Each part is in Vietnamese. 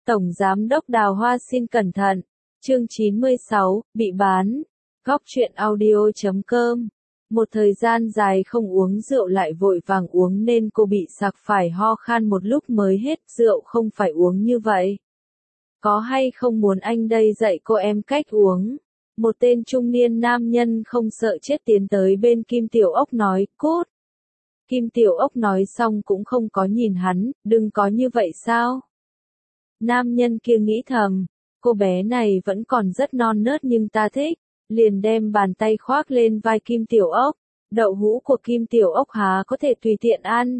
Tổng Giám đốc Đào Hoa xin cẩn thận. Chương 96, bị bán. Góc truyện audio.com. Một thời gian dài không uống rượu lại vội vàng uống nên cô bị sặc phải ho khan một lúc mới hết. Rượu không phải uống như vậy. Có hay không muốn anh đây dạy cô em cách uống. Một tên trung niên nam nhân không sợ chết tiến tới bên Kim Tiểu Ốc nói, cút. Kim Tiểu Ốc nói xong cũng không có nhìn hắn, đừng có như vậy sao? Nam nhân kia nghĩ thầm, cô bé này vẫn còn rất non nớt nhưng ta thích, liền đem bàn tay khoác lên vai Kim Tiểu Ốc, đậu hũ của Kim Tiểu Ốc há có thể tùy tiện ăn.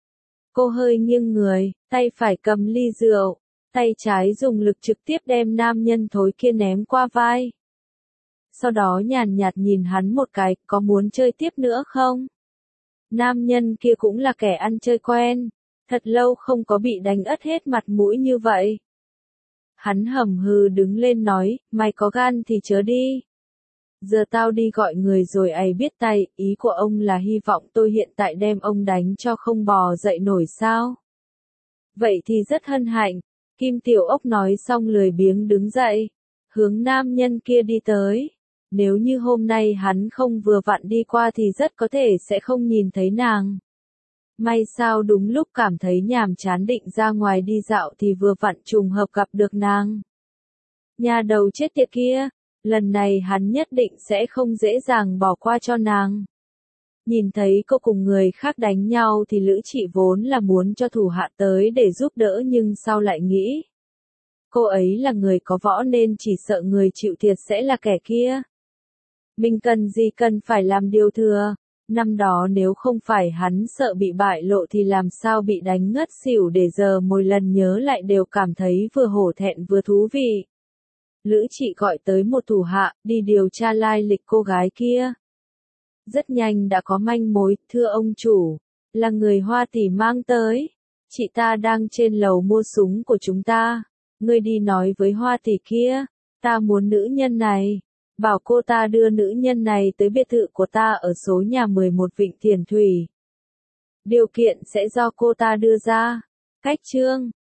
Cô hơi nghiêng người, tay phải cầm ly rượu, tay trái dùng lực trực tiếp đem nam nhân thối kia ném qua vai. Sau đó nhàn nhạt nhìn hắn một cái, có muốn chơi tiếp nữa không? Nam nhân kia cũng là kẻ ăn chơi quen, thật lâu không có bị đánh ất hết mặt mũi như vậy. Hắn hầm hừ đứng lên nói, mày có gan thì chớ đi. Giờ tao đi gọi người rồi ấy biết tay, ý của ông là hy vọng tôi hiện tại đem ông đánh cho không bò dậy nổi sao? Vậy thì rất hân hạnh, Kim Tiểu Ốc nói xong lười biếng đứng dậy, hướng nam nhân kia đi tới. Nếu như hôm nay hắn không vừa vặn đi qua thì rất có thể sẽ không nhìn thấy nàng. May sao đúng lúc cảm thấy nhàm chán định ra ngoài đi dạo thì vừa vặn trùng hợp gặp được nàng. Nhà đầu chết tiệt kia, lần này hắn nhất định sẽ không dễ dàng bỏ qua cho nàng. Nhìn thấy cô cùng người khác đánh nhau thì Lữ Trị vốn là muốn cho thủ hạ tới để giúp đỡ nhưng sau lại nghĩ. Cô ấy là người có võ nên chỉ sợ người chịu thiệt sẽ là kẻ kia. Mình cần gì cần phải làm điều thừa, năm đó nếu không phải hắn sợ bị bại lộ thì làm sao bị đánh ngất xỉu để giờ mỗi lần nhớ lại đều cảm thấy vừa hổ thẹn vừa thú vị. Lữ Trị gọi tới một thủ hạ, đi điều tra lai lịch cô gái kia. Rất nhanh đã có manh mối, thưa ông chủ, là người Hoa tỷ mang tới. Chị ta đang trên lầu mua súng của chúng ta. Ngươi đi nói với Hoa tỷ kia, ta muốn nữ nhân này. Bảo cô ta đưa nữ nhân này tới biệt thự của ta ở số nhà 11 Vịnh Thiền Thủy. Điều kiện sẽ do cô ta đưa ra. Cách chương.